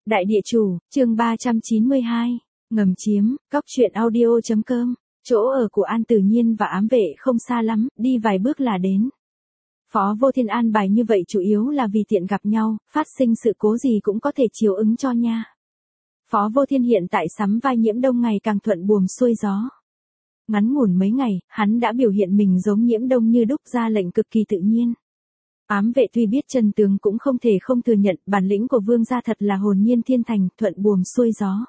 Đại địa chủ, chương 392, ngầm chiếm, cóc truyện audio.com, chỗ ở của An Tử Nhiên và ám vệ không xa lắm, đi vài bước là đến. Phó Vô Thiên an bài như vậy chủ yếu là vì tiện gặp nhau, phát sinh sự cố gì cũng có thể chiếu ứng cho nha. Phó Vô Thiên hiện tại sắm vai Nhiễm Đông ngày càng thuận buồm xuôi gió. Ngắn ngủn mấy ngày, hắn đã biểu hiện mình giống Nhiễm Đông như đúc, ra lệnh cực kỳ tự nhiên. Ám vệ tuy biết chân tướng cũng không thể không thừa nhận bản lĩnh của vương gia thật là hồn nhiên thiên thành, thuận buồm xuôi gió.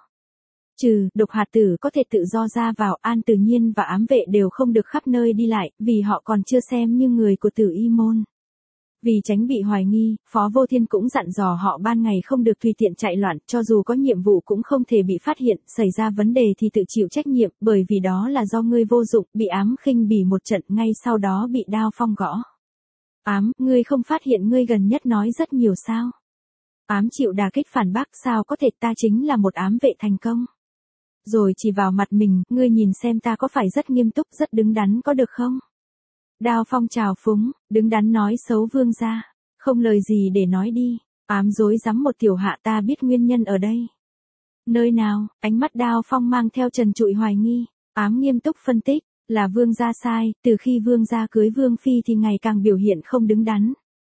Độc hạt tử có thể tự do ra vào, An Tử Nhiên và ám vệ đều không được khắp nơi đi lại, vì họ còn chưa xem như người của Tử Y môn. Vì tránh bị hoài nghi, Phó Vô Thiên cũng dặn dò họ ban ngày không được tùy tiện chạy loạn, cho dù có nhiệm vụ cũng không thể bị phát hiện, xảy ra vấn đề thì tự chịu trách nhiệm, bởi vì đó là do ngươi vô dụng, bị ám khinh bỉ một trận, ngay sau đó bị Đao Phong gõ. Ám, ngươi không phát hiện ngươi gần nhất nói rất nhiều sao? Ám chịu đả kích phản bác, sao có thể, ta chính là một ám vệ thành công. Rồi chỉ vào mặt mình, ngươi nhìn xem ta có phải rất nghiêm túc, rất đứng đắn có được không? Đao Phong trào phúng, đứng đắn nói xấu vương gia, không lời gì để nói đi. Ám dối rắm một tiểu hạ, ta biết nguyên nhân ở đây. Nơi nào? Ánh mắt Đao Phong mang theo trần trụi hoài nghi. Ám nghiêm túc phân tích, là vương gia sai, từ khi vương gia cưới vương phi thì ngày càng biểu hiện không đứng đắn.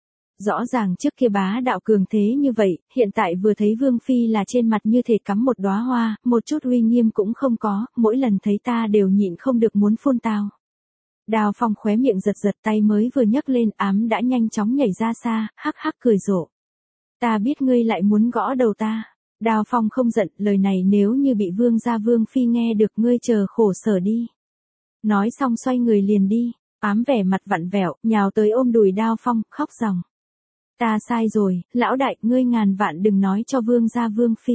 Rõ ràng trước kia bá đạo cường thế như vậy, hiện tại vừa thấy vương phi là trên mặt như thể cắm một đóa hoa, một chút uy nghiêm cũng không có, mỗi lần thấy ta đều nhịn không được muốn phun tào. Đao Phong khóe miệng giật giật, tay mới vừa nhấc lên, ám đã nhanh chóng nhảy ra xa, hắc hắc cười rộ. Ta biết ngươi lại muốn gõ đầu ta. Đao Phong không giận, lời này nếu như bị vương gia vương phi nghe được, ngươi chờ khổ sở đi. Nói xong xoay người liền đi, ám vẻ mặt vặn vẹo, nhào tới ôm đùi Đao Phong, khóc ròng. Ta sai rồi, lão đại, ngươi ngàn vạn đừng nói cho vương gia vương phi.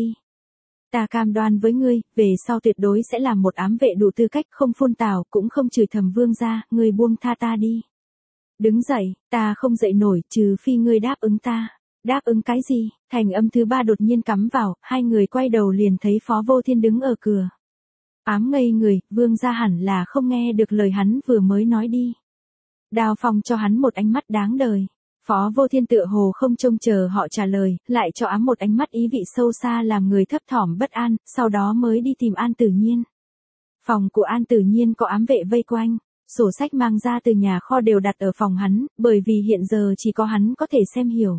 Ta cam đoan với ngươi, về sau tuyệt đối sẽ làm một ám vệ đủ tư cách, không phun tào, cũng không chửi thầm vương gia, ngươi buông tha ta đi. Đứng dậy, ta không dậy nổi, trừ phi ngươi đáp ứng ta. Đáp ứng cái gì? Thành âm thứ ba đột nhiên cắm vào, hai người quay đầu liền thấy Phó Vô Thiên đứng ở cửa. Ám ngây người, vương gia hẳn là không nghe được lời hắn vừa mới nói đi. Đao Phong cho hắn một ánh mắt đáng đời. Phó Vô Thiên tựa hồ không trông chờ họ trả lời, lại cho ám một ánh mắt ý vị sâu xa làm người thấp thỏm bất an, sau đó mới đi tìm An Tử Nhiên. Phòng của An Tử Nhiên có ám vệ vây quanh, sổ sách mang ra từ nhà kho đều đặt ở phòng hắn, bởi vì hiện giờ chỉ có hắn có thể xem hiểu.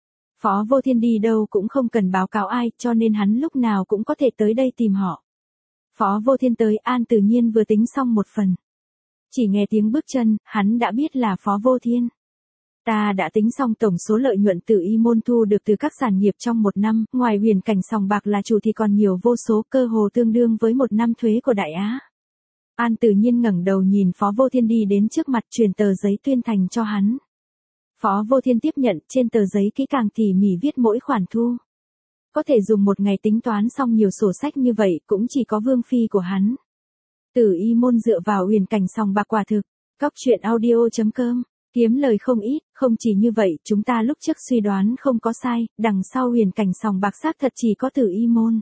Phó Vô Thiên đi đâu cũng không cần báo cáo ai, cho nên hắn lúc nào cũng có thể tới đây tìm họ. Phó Vô Thiên tới, An Tử Nhiên vừa tính xong một phần. Chỉ nghe tiếng bước chân, hắn đã biết là Phó Vô Thiên. Ta đã tính xong tổng số lợi nhuận Tử Y môn thu được từ các sản nghiệp trong một năm, ngoài huyền cảnh sòng bạc là chủ thì còn nhiều vô số, cơ hồ tương đương với một năm thuế của Đại Á. An Tử Nhiên ngẩng đầu nhìn Phó Vô Thiên đi đến trước mặt, truyền tờ giấy tuyên thành cho hắn. Phó Vô Thiên tiếp nhận, trên tờ giấy kỹ càng tỉ mỉ viết mỗi khoản thu. Có thể dùng một ngày tính toán xong nhiều sổ sách như vậy, cũng chỉ có vương phi của hắn. Tử Y môn dựa vào huyền cảnh sòng bạc quả thực, cóc truyện audio.com, kiếm lời không ít, không chỉ như vậy, chúng ta lúc trước suy đoán không có sai, đằng sau huyền cảnh sòng bạc xác thật chỉ có Tử Y môn.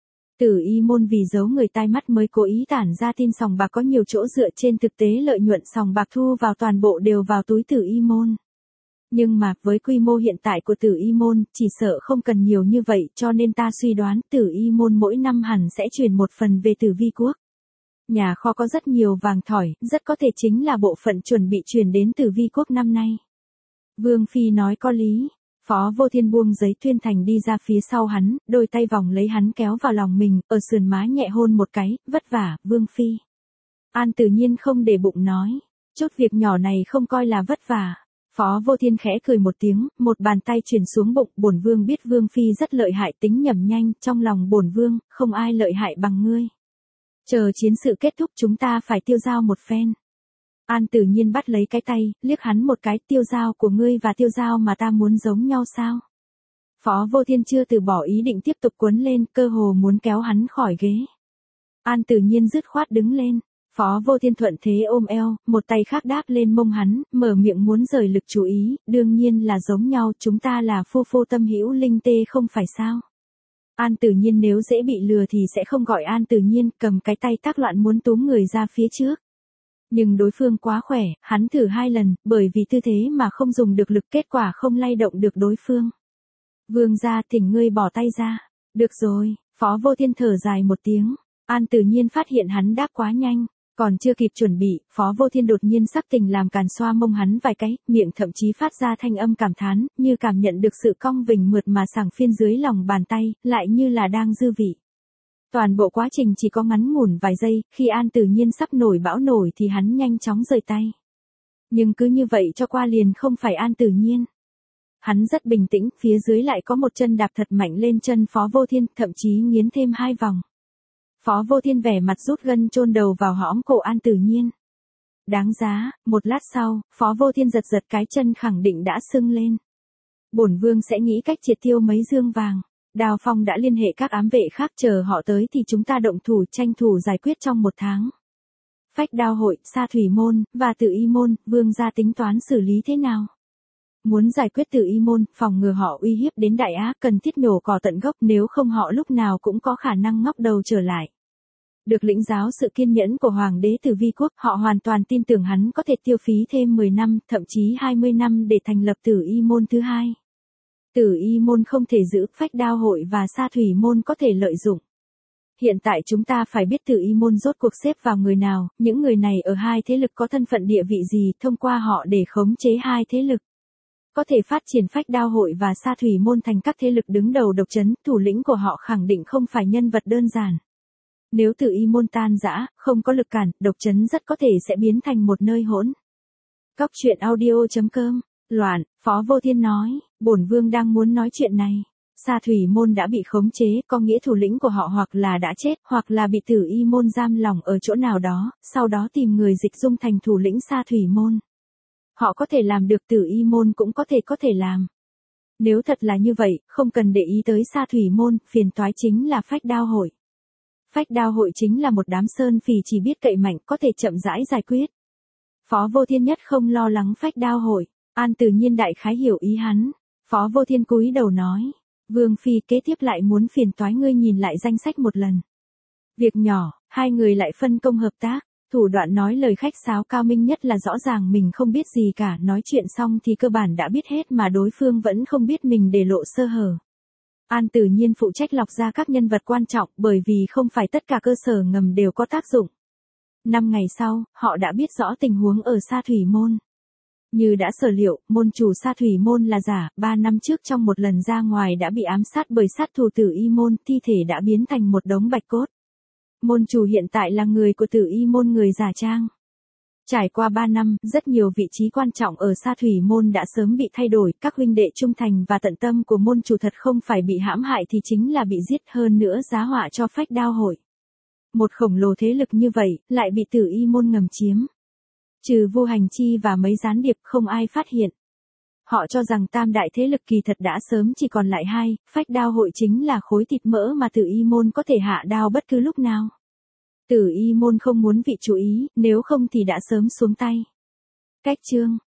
Tử Y môn vì giấu người tai mắt mới cố ý tản ra tin sòng bạc có nhiều chỗ, dựa trên thực tế lợi nhuận sòng bạc thu vào toàn bộ đều vào túi Tử Y môn. Nhưng mà, với quy mô hiện tại của Tử Y môn, chỉ sợ không cần nhiều như vậy, cho nên ta suy đoán Tử Y môn mỗi năm hẳn sẽ chuyển một phần về Tử Vi quốc. Nhà kho có rất nhiều vàng thỏi, rất có thể chính là bộ phận chuẩn bị chuyển đến Tử Vi quốc năm nay. Vương phi nói có lý. Phó Vô Thiên buông giấy tuyên thành đi ra phía sau hắn, đôi tay vòng lấy hắn kéo vào lòng mình, ở sườn má nhẹ hôn một cái, vất vả, vương phi. An Tử Nhiên không để bụng nói, chút việc nhỏ này không coi là vất vả. Phó Vô Thiên khẽ cười một tiếng, một bàn tay truyền xuống bụng, bổn vương biết vương phi rất lợi hại, tính nhẩm nhanh, trong lòng bổn vương, không ai lợi hại bằng ngươi. Chờ chiến sự kết thúc chúng ta phải tiêu dao một phen. An Tử Nhiên bắt lấy cái tay, liếc hắn một cái, tiêu dao của ngươi và tiêu dao mà ta muốn giống nhau sao? Phó Vô Thiên chưa từ bỏ ý định tiếp tục cuốn lên, cơ hồ muốn kéo hắn khỏi ghế. An Tử Nhiên dứt khoát đứng lên. Phó Vô Thiên thuận thế ôm eo, một tay khác đáp lên mông hắn, mở miệng muốn rời lực chú ý, đương nhiên là giống nhau, chúng ta là phu phu tâm hữu linh tê không phải sao? An Tử Nhiên nếu dễ bị lừa thì sẽ không gọi An Tử Nhiên, cầm cái tay tác loạn muốn túm người ra phía trước. Nhưng đối phương quá khỏe, hắn thử 2 lần, bởi vì tư thế mà không dùng được lực, kết quả không lay động được đối phương. Vương gia, thỉnh ngươi bỏ tay ra. Được rồi, Phó Vô Thiên thở dài một tiếng. An Tử Nhiên phát hiện hắn đáp quá nhanh. Còn chưa kịp chuẩn bị, Phó Vô Thiên đột nhiên sắc tình làm càn xoa mông hắn vài cái, miệng thậm chí phát ra thanh âm cảm thán, như cảm nhận được sự cong vình mượt mà sảng phiên dưới lòng bàn tay, lại như là đang dư vị. Toàn bộ quá trình chỉ có ngắn ngủn vài giây, khi An Tử Nhiên sắp nổi bão nổi thì hắn nhanh chóng rời tay. Nhưng cứ như vậy cho qua liền không phải An Tử Nhiên. Hắn rất bình tĩnh, phía dưới lại có một chân đạp thật mạnh lên chân Phó Vô Thiên, thậm chí nghiến thêm 2 vòng. Phó Vô Thiên vẻ mặt rút gân chôn đầu vào hõm cổ An Tử Nhiên. Đáng giá, một lát sau, Phó Vô Thiên giật giật cái chân khẳng định đã sưng lên. Bổn vương sẽ nghĩ cách triệt tiêu mấy dương vàng. Đào Phong đã liên hệ các ám vệ khác, chờ họ tới thì chúng ta động thủ tranh thủ giải quyết trong 1 tháng. Phách Đao hội, Sa Thủy môn, và Tử Y môn, vương gia tính toán xử lý thế nào? Muốn giải quyết Tử Y môn, phòng ngừa họ uy hiếp đến Đại Á, cần thiết nhổ cỏ tận gốc, nếu không họ lúc nào cũng có khả năng ngóc đầu trở lại. Được lĩnh giáo sự kiên nhẫn của Hoàng đế Tử Vi quốc, họ hoàn toàn tin tưởng hắn có thể tiêu phí thêm 10 năm, thậm chí 20 năm để thành lập Tử Y môn thứ hai. Tử Y môn không thể giữ, Phách Đao hội và Sa Thủy môn có thể lợi dụng. Hiện tại chúng ta phải biết Tử Y môn rốt cuộc xếp vào người nào, những người này ở hai thế lực có thân phận địa vị gì, thông qua họ để khống chế hai thế lực. Có thể phát triển Phách Đao hội và Sa Thủy môn thành các thế lực đứng đầu độc chấn, thủ lĩnh của họ khẳng định không phải nhân vật đơn giản. Nếu Tử Y môn tan rã, không có lực cản, độc chấn rất có thể sẽ biến thành một nơi hỗn. Cóc truyện audio.com. Loạn, Phó Vô Thiên nói, bổn vương đang muốn nói chuyện này. Sa Thủy môn đã bị khống chế, có nghĩa thủ lĩnh của họ hoặc là đã chết, hoặc là bị Tử Y môn giam lỏng ở chỗ nào đó, sau đó tìm người dịch dung thành thủ lĩnh Sa Thủy môn. Họ có thể làm được, Tử Y môn cũng có thể làm. Nếu thật là như vậy, không cần để ý tới Sa Thủy môn, phiền toái chính là Phách Đao hội. Phách Đao hội chính là một đám sơn phỉ chỉ biết cậy mạnh, có thể chậm rãi giải quyết. Phó Vô Thiên nhất không lo lắng Phách Đao hội. An Tử Nhiên đại khái hiểu ý hắn. Phó Vô Thiên cúi đầu nói, Vương phi kế tiếp lại muốn phiền toái ngươi nhìn lại danh sách một lần. Việc nhỏ, hai người lại phân công hợp tác. Thủ đoạn nói lời khách sáo cao minh nhất là rõ ràng mình không biết gì cả, nói chuyện xong thì cơ bản đã biết hết mà đối phương vẫn không biết mình để lộ sơ hở. An Tử Nhiên phụ trách lọc ra các nhân vật quan trọng, bởi vì không phải tất cả cơ sở ngầm đều có tác dụng. 5 ngày sau, họ đã biết rõ tình huống ở Sa Thủy môn. Như đã sở liệu, môn chủ Sa Thủy môn là giả, 3 năm trước trong một lần ra ngoài đã bị ám sát bởi sát thủ Tử Y môn, thi thể đã biến thành một đống bạch cốt. Môn chủ hiện tại là người của Tử Y môn, người giả trang. Trải qua 3 năm, rất nhiều vị trí quan trọng ở Sa Thủy môn đã sớm bị thay đổi, các huynh đệ trung thành và tận tâm của môn chủ thật không phải bị hãm hại thì chính là bị giết, hơn nữa giá họa cho Phách Đao hội. Một khổng lồ thế lực như vậy, lại bị Tử Y môn ngầm chiếm. Trừ Vu Hành Chi và mấy gián điệp, không ai phát hiện. Họ cho rằng tam đại thế lực kỳ thật đã sớm chỉ còn lại 2, Phách Đao hội chính là khối thịt mỡ mà Tử Y môn có thể hạ đao bất cứ lúc nào. Tử Y môn không muốn vị chú ý, nếu không thì đã sớm xuống tay. Cách chương